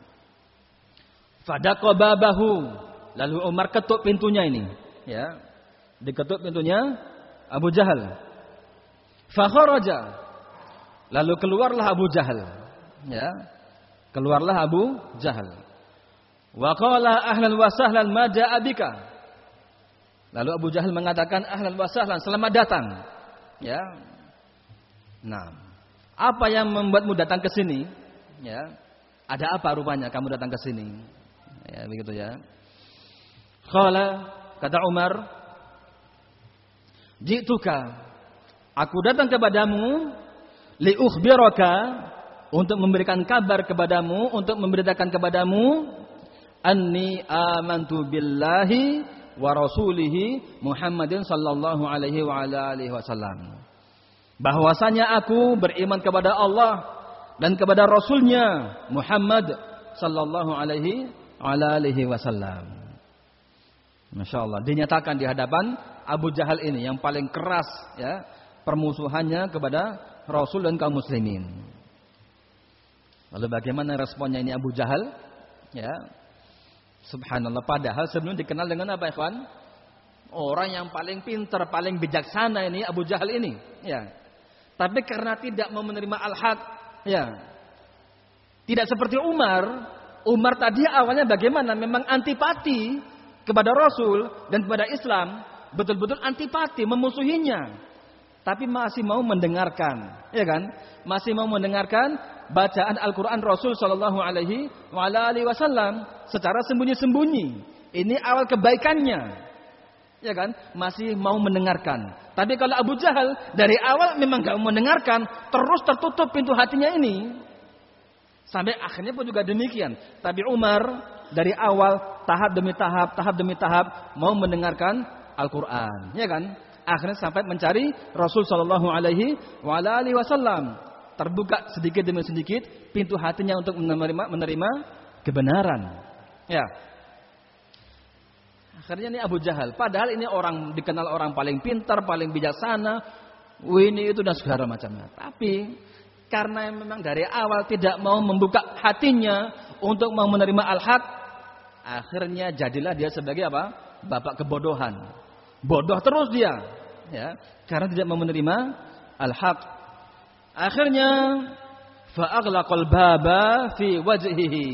Fadaqa babahu, lalu Umar ketuk pintunya ini, ya. Diketuk pintunya Abu Jahal. Fa kharaja, lalu keluarlah Abu Jahal, ya. Keluarlah Abu Jahal. Wa qala ahlan wa sahlan ma jaa bika. Lalu Abu Jahal mengatakan ahlan wa sahlan, selamat datang. Ya. Nah, apa yang membuatmu datang ke sini? Ya. Ada apa rupanya kamu datang ke sini? Ya, begitu ya. Qala, kata Umar, "Ji'tuka, aku datang kepadamu li ukhbiraka, untuk memberikan kabar kepadamu, untuk memberitakan kepadamu anni amantu billahi wa rasulihi Muhammadin sallallahu alaihi wa ala alihi wasallam. Bahwasanya aku beriman kepada Allah dan kepada Rasulnya Muhammad sallallahu alaihi wa ala alihi wasallam." Masya Allah, dinyatakan di hadapan Abu Jahal ini yang paling keras, ya, permusuhannya kepada Rasul dan kaum muslimin. Lalu bagaimana responnya ini Abu Jahal? Ya, subhanallah, padahal sebelum dikenal dengan apa, ikhwan? Orang yang paling pintar, paling bijaksana ini Abu Jahal ini, ya. Tapi karena tidak mau menerima al-haq, ya. Tidak seperti Umar. Umar tadi awalnya bagaimana? Memang antipati kepada Rasul dan kepada Islam, betul-betul antipati, memusuhinya. Tapi masih mau mendengarkan, ya kan? Masih mau mendengarkan bacaan Al-Quran Rasul Sallallahu Alaihi Wasallam secara sembunyi-sembunyi. Ini awal kebaikannya, ya kan? Masih mau mendengarkan. Tapi kalau Abu Jahal dari awal memang gak mau mendengarkan, terus tertutup pintu hatinya ini. Sampai akhirnya pun juga demikian. Tapi Umar dari awal tahap demi tahap mau mendengarkan Al-Quran, ya kan? Akhirnya sampai mencari Rasul Sallallahu Alaihi Wasallam. Terbuka sedikit demi sedikit pintu hatinya untuk menerima kebenaran. Ya. Akhirnya ini Abu Jahal. Padahal ini orang dikenal orang paling pintar, paling bijaksana, ini itu dan segala macamnya. Tapi karena memang dari awal tidak mau membuka hatinya untuk mau menerima al-haq, akhirnya jadilah dia sebagai apa? Bapak kebodohan. Bodoh terus dia, ya, karena tidak mau menerima al-haq. Akhirnya fa'aghlaqal baba fi wajhihi.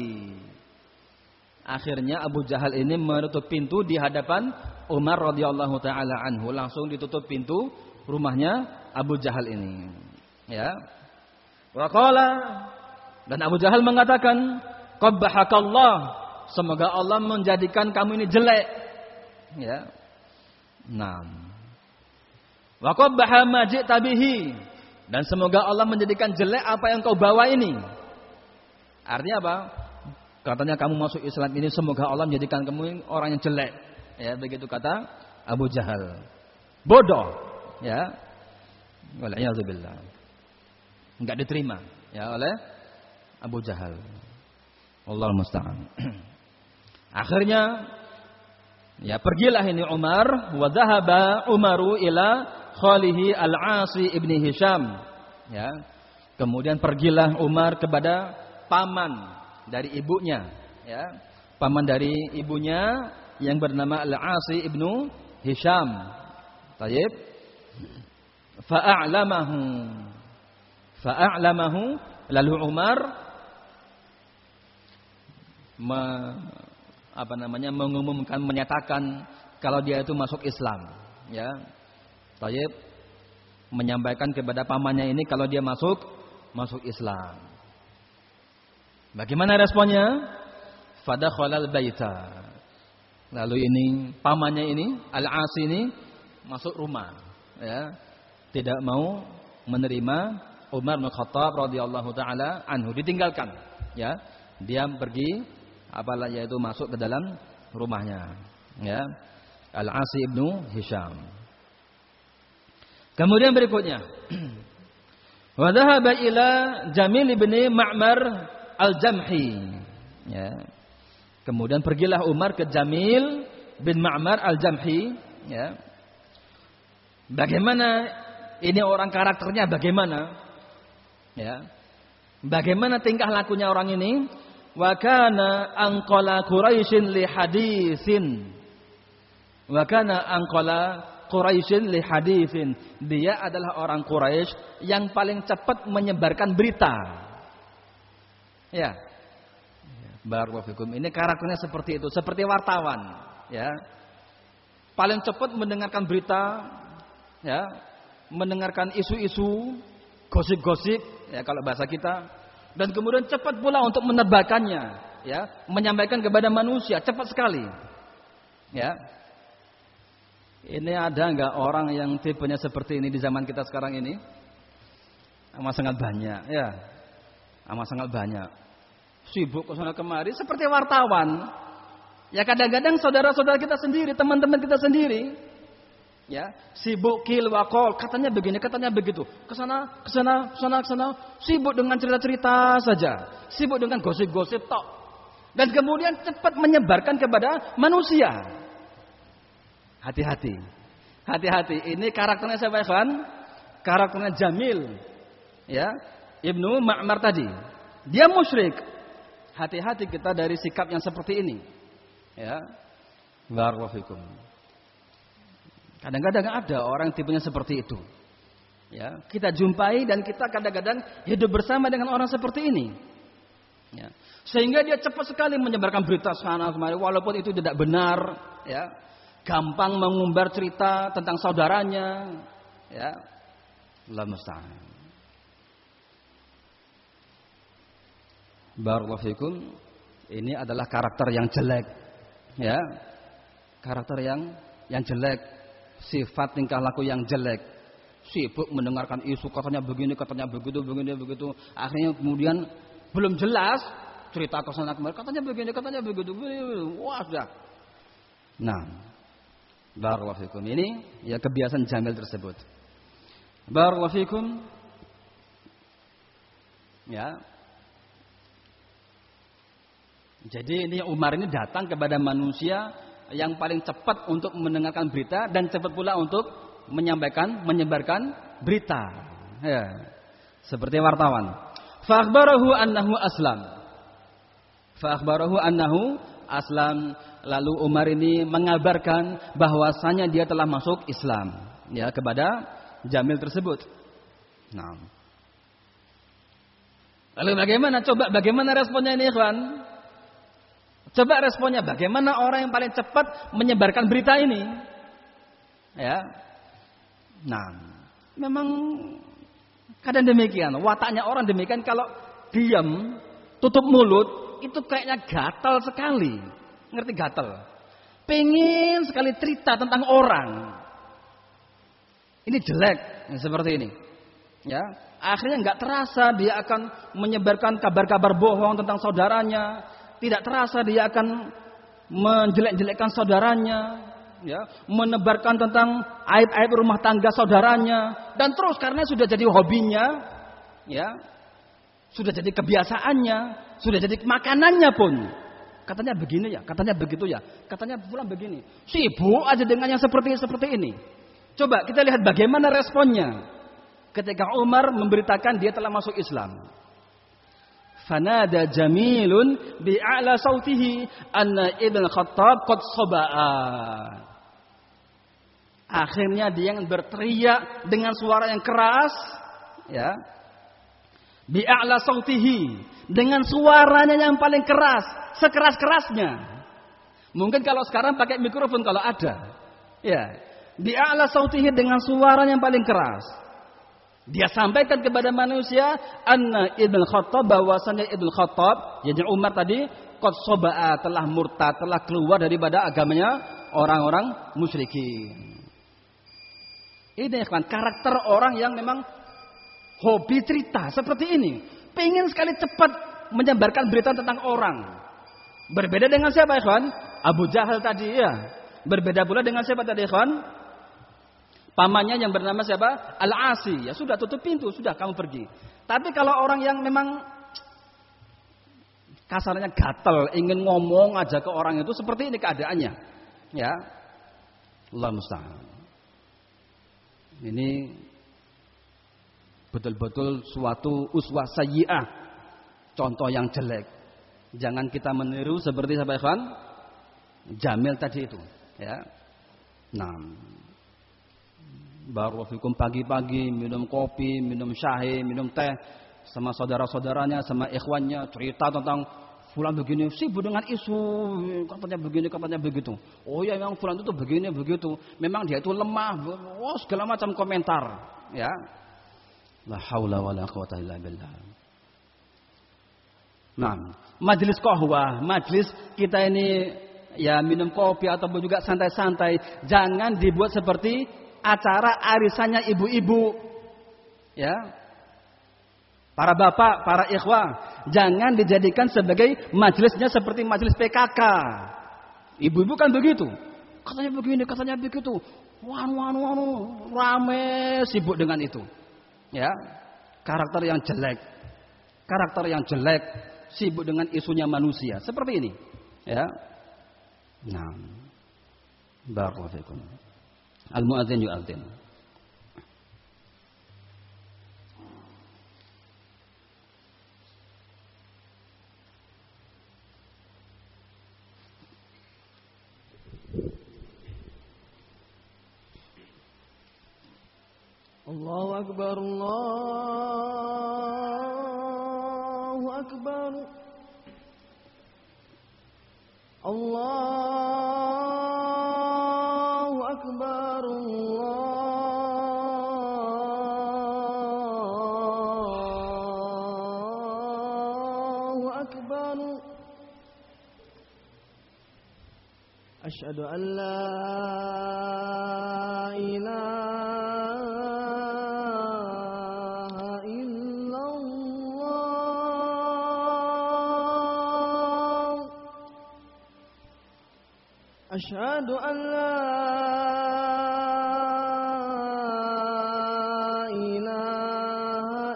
Akhirnya Abu Jahal ini menutup pintu di hadapan Umar radhiyallahu taala anhu. Langsung ditutup pintu rumahnya Abu Jahal ini. Ya. Wa qala, dan Abu Jahal mengatakan, qabbahakallah, semoga Allah menjadikan kamu ini jelek. Ya. Nah. Wa qabbaha ma ji'ta bihi, dan semoga Allah menjadikan jelek apa yang kau bawa ini. Artinya apa? Katanya kamu masuk Islam ini semoga Allah menjadikan kamu orang yang jelek. Ya, begitu kata Abu Jahal. Bodoh, ya. Wal'iyadzubillah. Enggak diterima, ya, oleh Abu Jahal. Wallahu musta'an. Akhirnya ya pergilah ini Umar, wa dhahaba Umaru ila khalihi Al-Asi ibni Hisham. Ya. Kemudian pergilah Umar kepada paman dari ibunya, ya. Paman dari ibunya yang bernama Al-Asi ibnu Hisham. Tayyib. Fa'a'lamahu, lalu Umar mengumumkan, menyatakan kalau dia itu masuk Islam, ya. Tayyib, menyampaikan kepada pamannya ini kalau dia masuk Islam. Bagaimana responnya? Fadakhalal baita. Lalu ini pamannya ini Al-As ini masuk rumah, ya. Tidak mau menerima Umar bin Khattab radhiyallahu taala anhu, ditinggalkan, ya. Dia pergi yaitu masuk ke dalam rumahnya, ya. Al-As ibnu Hisham. Kemudian berikutnya wa dhahaba ila Jamil ibn Ma'mar al-Jamhi, ya. Kemudian pergilah Umar ke Jamil bin Ma'mar al-Jamhi, ya. Bagaimana ini orang karakternya, bagaimana? Ya. Bagaimana tingkah lakunya orang ini? Wa kana anqala Quraisyin li haditsin. Wa kana anqala Quraisyin li haditsin. Dia adalah orang Quraisy yang paling cepat menyebarkan berita. Ya. Barakallahu fikum. Ini karakternya seperti itu, seperti wartawan, ya. Paling cepat mendengarkan berita, ya, mendengarkan isu-isu, gosip-gosip, ya kalau bahasa kita, dan kemudian cepat pula untuk menebarkannya, ya, menyampaikan kepada manusia, cepat sekali. Ya. Ini ada enggak orang yang tipenya seperti ini di zaman kita sekarang ini? Amat sangat banyak, ya. Amat sangat banyak. Sibuk ke sana kemari seperti wartawan. Ya kadang-kadang saudara-saudara kita sendiri, teman-teman kita sendiri, ya, sibuk kil wakol, katanya begini, katanya begitu. Ke sana, ke sana, ke sana, ke sana, sibuk dengan cerita-cerita saja. Sibuk dengan gosip-gosip tok. Dan kemudian cepat menyebarkan kepada manusia. Hati-hati. Hati-hati. Ini karakternya siapa, ikhwan? Karakternya Jamil, ya, Ibnu Ma'mar tadi. Dia musyrik. Hati-hati kita dari sikap yang seperti ini, ya. Barakallahu fikum. Kadang-kadang ada orang tipenya seperti itu, ya. Kita jumpai dan kita kadang-kadang hidup bersama dengan orang seperti ini, ya. Sehingga dia cepat sekali menyebarkan berita sana kemari, walaupun itu tidak benar, ya. Gampang mengumbar cerita tentang saudaranya, ya. Allahu musta'an. Barakallahu fikum. Ini adalah karakter yang jelek, ya. Karakter yang jelek, sifat tingkah laku yang jelek. Sibuk mendengarkan isu, katanya begini, katanya begitu, begini, begitu. Akhirnya kemudian belum jelas cerita ke sana kemari, katanya begini, katanya begitu. Wah, sudah. Nah, barakallahu fikum. Ini ya kebiasaan Jamil tersebut. Barakallahu fikum. Ya. Jadi ini Umar ini datang kepada manusia yang paling cepat untuk mendengarkan berita dan cepat pula untuk menyebarkan berita. Ya. Seperti wartawan. Fa akhbarahu annahu aslam. Lalu Umar ini mengabarkan bahwasanya dia telah masuk Islam, ya, kepada Jamil tersebut. Nah. Lalu bagaimana responnya ini, ikhwan? Coba responnya bagaimana orang yang paling cepat menyebarkan berita ini? Ya. Nah, memang kadang demikian, wataknya orang demikian, kalau diam, tutup mulut, itu kayaknya gatal sekali. Ngerti gatal? Pengen sekali cerita tentang orang. Ini jelek, seperti ini. Ya, akhirnya nggak terasa dia akan menyebarkan kabar-kabar bohong tentang saudaranya. Tidak terasa dia akan menjelek-jelekkan saudaranya, ya, menebarkan tentang aib-aib rumah tangga saudaranya, dan terus karena sudah jadi hobinya, ya, sudah jadi kebiasaannya, sudah jadi makanannya pun. Katanya begini ya, katanya begitu ya, katanya pula begini. Sibuk aja dengan yang seperti ini. Coba kita lihat bagaimana responnya ketika Umar memberitakan dia telah masuk Islam. Fanada Jamilun bi'a'la sautihi anna Ibn Khattab qad saba'a. Akhirnya dia berteriak dengan suara yang keras, ya. Bi'a'la sautihi, dengan suaranya yang paling keras, sekeras-kerasnya. Mungkin kalau sekarang pakai mikrofon kalau ada. Ya. Bi'a'la sautihi, dengan suaranya yang paling keras. Dia sampaikan kepada manusia anna Ibnu Khattab, bahwasanya Ibnu Khattab, yaitu Umar tadi, qad saba'a, telah murtad, telah keluar daripada agamanya orang-orang musyrikin. Ini ikhwan, karakter orang yang memang hobi cerita seperti ini. Pengen sekali cepat menyebarkan berita tentang orang. Berbeda dengan siapa ikhwan? Abu Jahal tadi ya. Berbeda pula dengan siapa tadi ikhwan? Pamannya yang bernama siapa? Al-Asi. Ya sudah, tutup pintu, sudah kamu pergi. Tapi kalau orang yang memang kasarnya gatel, ingin ngomong aja ke orang itu, seperti ini keadaannya. Ya. Allah musta'an. Ini betul-betul suatu uswah sayyi'ah. Contoh yang jelek. Jangan kita meniru seperti siapa ikhwan? Jamil tadi itu, ya. Nah, baru fikum pagi-pagi minum kopi, minum syahe, minum teh sama saudara-saudaranya, sama ikhwannya, cerita tentang fulan begini, sibuk dengan isu, katanya begini, katanya begitu. Oh ya, memang fulan itu begini, begitu. Memang dia itu lemah, oh segala macam komentar, ya. La haula wala quwata illa billah. Nah, majelis qahwah, majelis kita ini ya minum kopi ataupun juga santai-santai, jangan dibuat seperti acara arisannya ibu-ibu, ya, para bapak, para ikhwah, jangan dijadikan sebagai majelisnya seperti majelis PKK. Ibu-ibu kan begitu, katanya begini, katanya begitu, wanu, rame, sibuk dengan itu, ya, karakter yang jelek, sibuk dengan isunya manusia, seperti ini, ya. Nah, barakallahu fikum. Al-muadzin yu'adzin. Allahu akbar, Allahu akbar. Allahu akbar, Allahu akbar. Asyhadu an la ilaha illallah. Asyhadu an la ilaha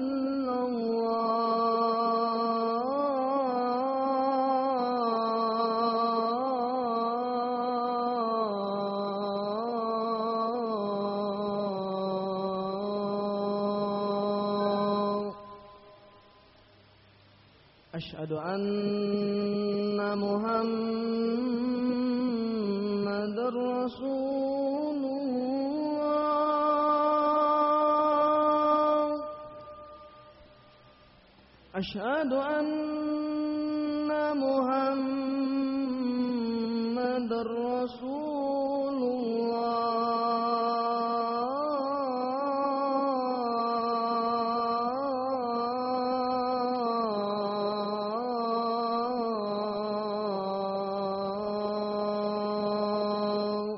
illallah. Asyhadu anna Muhammadar Rasulullah. Asyhadu anna Muhammadar Rasulullah.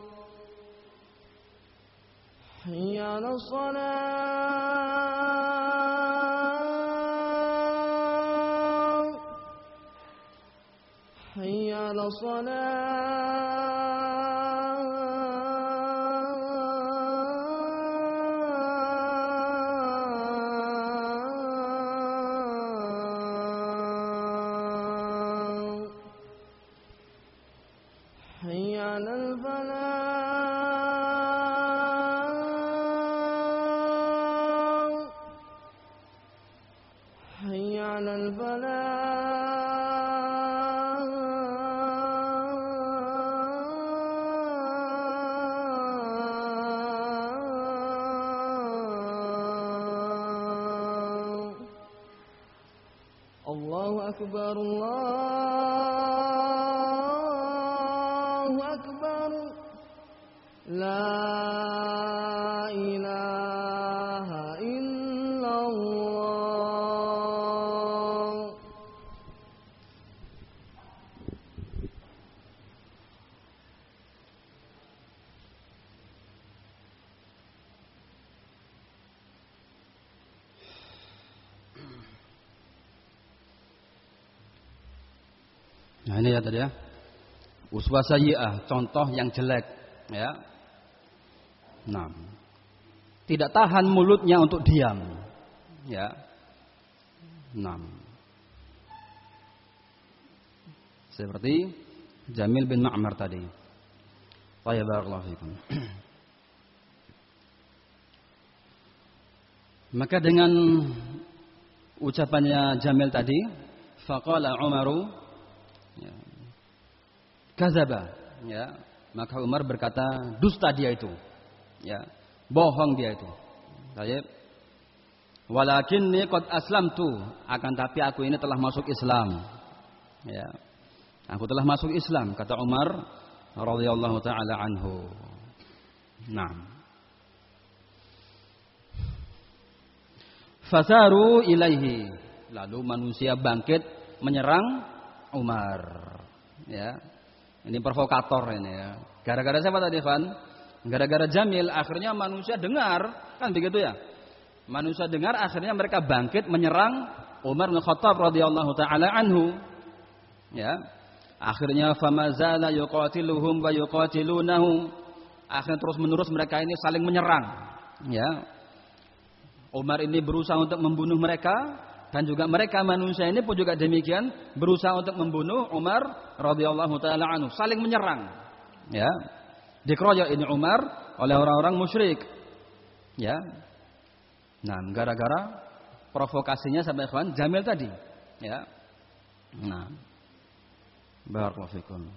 Hayya 'alas salat. Hayya 'alas salat. Hayya 'alal falah. Hayya 'alal falah. Allahu akbar, Allahu akbar. La ilaha illallah. Nah ini ya tadi ya. Uswah sayyi'ah, contoh yang jelek, ya. Nah, tidak tahan mulutnya untuk diam, ya. Nah, seperti Jamil bin Ma'mar tadi. Barakallahu fikum. Maka dengan ucapannya Jamil tadi, faqala Umaru, ya, kazaba, ya, maka Umar berkata dusta dia itu, ya, bohong dia itu. Baik. Walakinni qad aslamtu, akan tapi aku ini telah masuk Islam, ya, aku telah masuk Islam, kata Umar radhiyallahu taala anhu. Naam. Fasaru ilaihi, lalu manusia bangkit menyerang Umar, ya. Ini provokator ini, ya. Gara-gara siapa tadi, Van? Gara-gara Jamil, akhirnya manusia dengar, kan begitu ya? Manusia dengar, akhirnya mereka bangkit menyerang Umar bin Khattab radhiyallahu taala anhu. Ya. Akhirnya famazala yuqatiluhum wa yuqatilunahu. Akhirnya terus-menerus mereka ini saling menyerang, ya. Umar ini berusaha untuk membunuh mereka, dan juga mereka manusia ini pun juga demikian berusaha untuk membunuh Umar radhiyallahu taala anhu, saling menyerang, ya. Dikeroyok ini Umar oleh orang-orang musyrik, ya. Nah, gara-gara provokasinya sampai ikhwan Jamil tadi, ya. Nah, barakallahu fikum.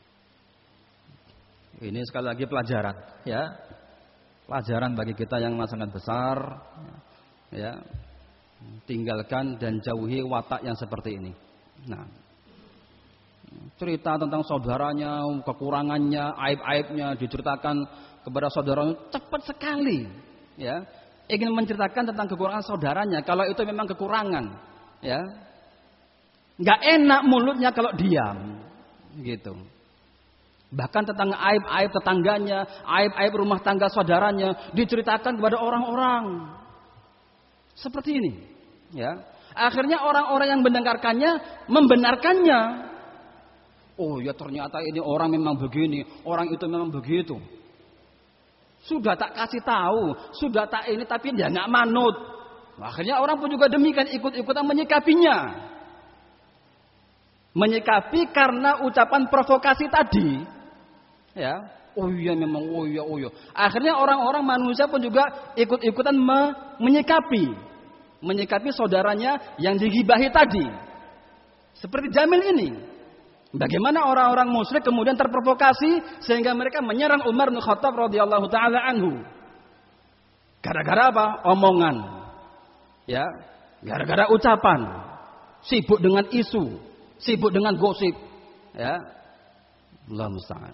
Ini sekali lagi pelajaran, ya. Pelajaran bagi kita yang sangat besar, ya. Tinggalkan dan jauhi watak yang seperti ini. Nah, cerita tentang saudaranya, kekurangannya, aib-aibnya diceritakan kepada saudaranya cepat sekali, ya. Ingin menceritakan tentang kekurangan saudaranya, kalau itu memang kekurangan, ya. Nggak enak mulutnya kalau diam, gitu. Bahkan tentang aib-aib tetangganya, aib-aib rumah tangga saudaranya diceritakan kepada orang-orang. Seperti ini, ya. Akhirnya orang-orang yang mendengarkannya membenarkannya. Oh ya, ternyata ini orang memang begini, orang itu memang begitu. Sudah tak kasih tahu, sudah tak ini, tapi dia nggak manut. Akhirnya orang pun juga demikian ikut-ikutan menyikapinya. Menyikapi karena ucapan provokasi tadi. Ya, oh iya memang, oh iya. Akhirnya orang-orang manusia pun juga ikut-ikutan menyikapi saudaranya yang digibahi tadi. Seperti Jamil ini. Bagaimana orang-orang musyrik kemudian terprovokasi sehingga mereka menyerang Umar bin Khattab radhiyallahu taala anhu. Gara-gara apa? Omongan. Ya, gara-gara ucapan. Sibuk dengan isu, sibuk dengan gosip. Ya. Allah musta'an.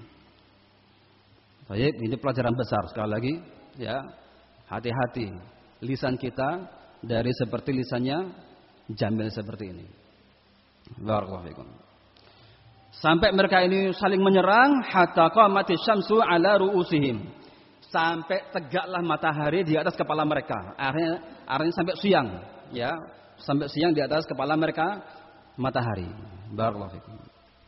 Baik, ini pelajaran besar sekali lagi, ya. Hati-hati lisan kita dari seperti lisannya Jamil seperti ini. Barakallahu fikum. Sampai mereka ini saling menyerang hatta qamatis syamsu ala ru'usihim. Sampai tegaklah matahari di atas kepala mereka. Akhirnya sampai siang, ya. Sampai siang di atas kepala mereka matahari. Barakallahu fikum.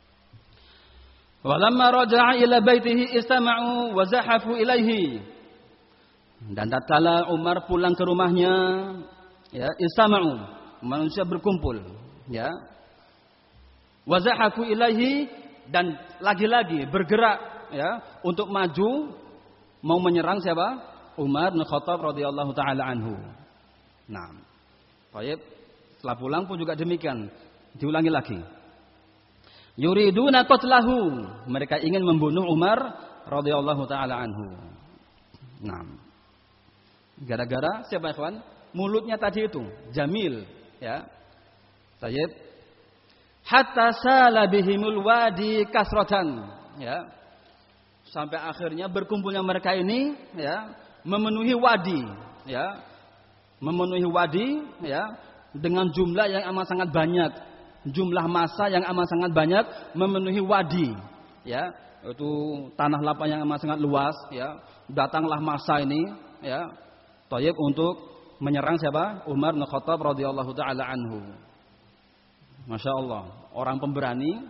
Walamma raja'a ila baitihi istama'u wa zahafu ilaihi. Dan tatkala Umar pulang ke rumahnya, ya, istama'u, manusia berkumpul, ya. Wa zahafu ilaihi, dan lagi-lagi bergerak, ya, untuk maju mau menyerang siapa? Umar bin Khattab radhiyallahu taala anhu. Nah, baik, setelah pulang pun juga demikian, diulangi lagi. Yuriduna qatlahu, mereka ingin membunuh Umar radhiyallahu taala anhu. Nah, gara-gara siapa ikhwan? Mulutnya tadi itu, Jamil, ya. Tayyib. Hatta sala bihimul wadi kasratan, ya. Sampai akhirnya berkumpulnya mereka ini, ya, memenuhi wadi, ya. Memenuhi wadi, ya, dengan jumlah yang amat sangat banyak. Jumlah massa yang amat sangat banyak memenuhi wadi, ya, itu tanah lapang yang amat sangat luas, ya. Datanglah massa ini, ya, Thayyib, untuk menyerang siapa? Umar bin Khattab radhiyallahu taala anhu. Masya Allah, orang pemberani,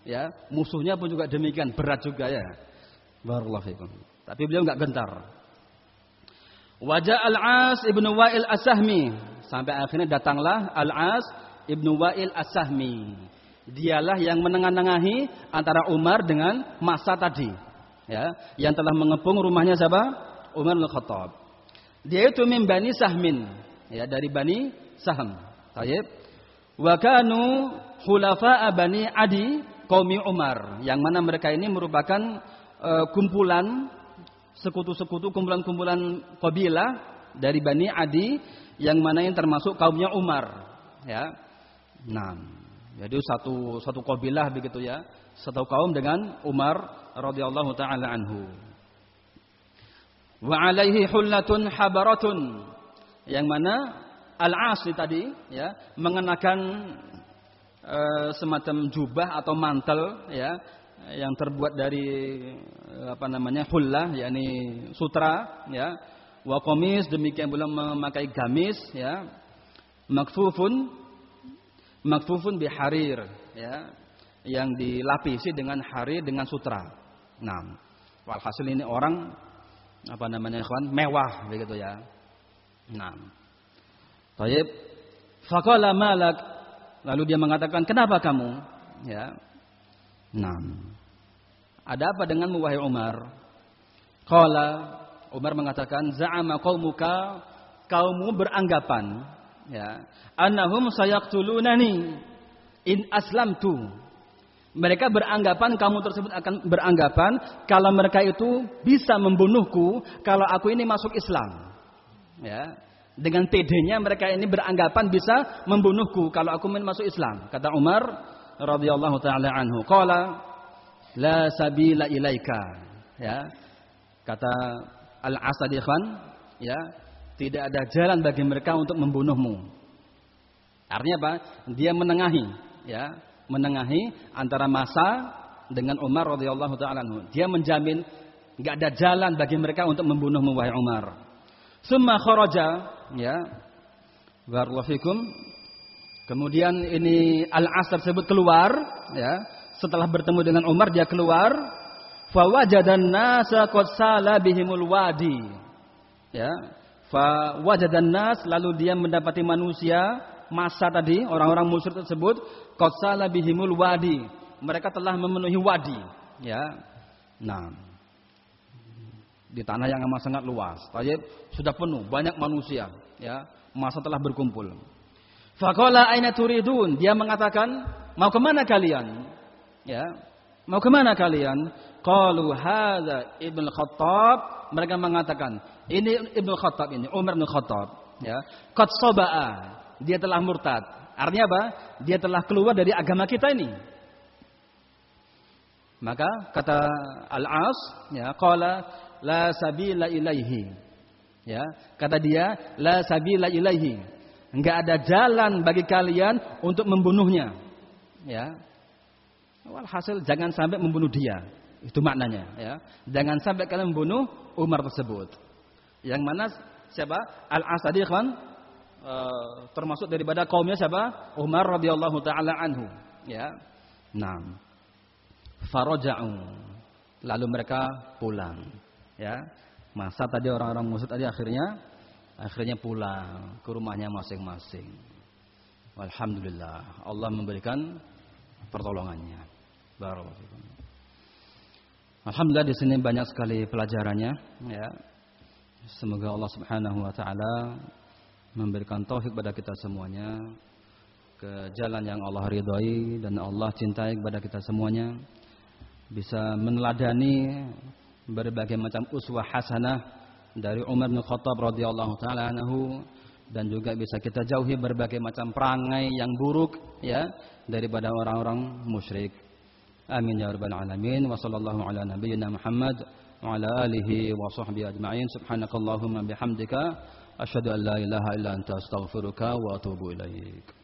ya, musuhnya pun juga demikian, berat juga ya. Barakallahu fikum. Tapi beliau enggak gentar. Wajah Al-As ibnu Wa'il As-Sahmi, sampai akhirnya datanglah Al-As ibnu Wa'il As-Sahmi. Dialah yang menengah-nengahi antara Umar dengan masa tadi, ya, yang telah mengepung rumahnya siapa? Umar bin Khattab. Dia itu min Bani Sahmin, ya, dari Bani Sahm. Baik. Wa kanu khulafa'a Bani Adi qaumi Umar, yang mana mereka ini merupakan kumpulan sekutu-sekutu, kumpulan-kumpulan kabilah dari Bani Adi, yang mana yang termasuk kaumnya Umar, ya. Nah, jadi satu kabilah begitu ya, satu kaum dengan Umar radhiyallahu taala anhu. Wa alaihi hullatun habaratun, yang mana Al-As tadi ya mengenakan semacam jubah atau mantel ya, yang terbuat dari hullah, yakni sutra ya. Wa qamis, demikian pula memakai gamis ya. Makfufun biharir ya, yang dilapisi dengan harir dengan sutra. Nah, walhasil ini orang ikhwan, mewah begitu ya. Nah. Baik. Faqala malak, lalu dia mengatakan, "Kenapa kamu?" Ya. Nah. Ada apa denganmu wahai Umar? Qala, Umar mengatakan, "Za'ama qaumuka," kaummu beranggapan ya, annahum sayaqtulunani in aslamtu. Mereka beranggapan, kamu tersebut akan beranggapan kalau mereka itu bisa membunuhku kalau aku ini masuk Islam. Ya, dengan pedenya mereka ini beranggapan bisa membunuhku kalau aku ini masuk Islam. Kata Umar radhiyallahu taala anhu, qala la sabila ilaika. Ya. Kata Al-Asadi ikhwan, ya, tidak ada jalan bagi mereka untuk membunuhmu. Artinya apa? Dia menengahi, ya, menengahi antara masa dengan Umar radhiyallahu taala anhu. Dia menjamin enggak ada jalan bagi mereka untuk membunuhmu wahai Umar. Summa kharaja, ya. Barakallahu fikum. Kemudian ini Al-As tersebut keluar, ya. Setelah bertemu dengan Umar dia keluar. Fa wajadan nasa qad sala bihimul wadi. Ya. Fa wajadan nas, lalu dia mendapati manusia masa tadi, orang-orang musyrik tersebut, qad sala bihimul wadi. Mereka telah memenuhi wadi, ya. Nah, di tanah yang amat sangat luas. Tayyib, sudah penuh, banyak manusia, ya. Masa telah berkumpul. Faqala aina turidun? Dia mengatakan, "Mau kemana kalian?" Ya. "Mau kemana kalian?" Qalu hadza Ibnu Khattab. Mereka mengatakan, ini Ibnu Khattab ini, Umar bin Khattab, ya. Qad saba'a, dia telah murtad. Artinya apa? Dia telah keluar dari agama kita ini. Maka kata Al-As, ya, qala la sabila ilaihi. Ya, kata dia, la sabila ilaihi. Enggak ada jalan bagi kalian untuk membunuhnya. Ya. Walhasil jangan sampai membunuh dia. Itu maknanya, ya. Jangan sampai kalian membunuh Umar tersebut. Yang mana siapa? Al-Asadi ikhwan, termasuk daripada kaumnya siapa? Umar radhiyallahu taala anhu, ya. Nah, faraja'u, lalu mereka pulang, ya. Masa tadi orang-orang musyrik tadi akhirnya pulang ke rumahnya masing-masing. Alhamdulillah, Allah memberikan pertolongannya. Barakallahu fikum. Alhamdulillah, di sini banyak sekali pelajarannya, ya. Semoga Allah Subhanahu wa taala memberikan taufik kepada kita semuanya ke jalan yang Allah ridhai dan Allah cintai kepada kita semuanya, bisa meneladani berbagai macam uswah hasanah dari Umar bin Khattab radhiyallahu taala anhu, dan juga bisa kita jauhi berbagai macam perangai yang buruk, ya, daripada orang-orang musyrik. Amin ya rabbal alamin. Wa sallallahu ala nabiyyina Muhammad wa ala alihi wa sahbihi ajma'in. Subhanakallahumma bihamdika asyhadu an la ilaha illa anta astaghfiruka wa atubu ilaik.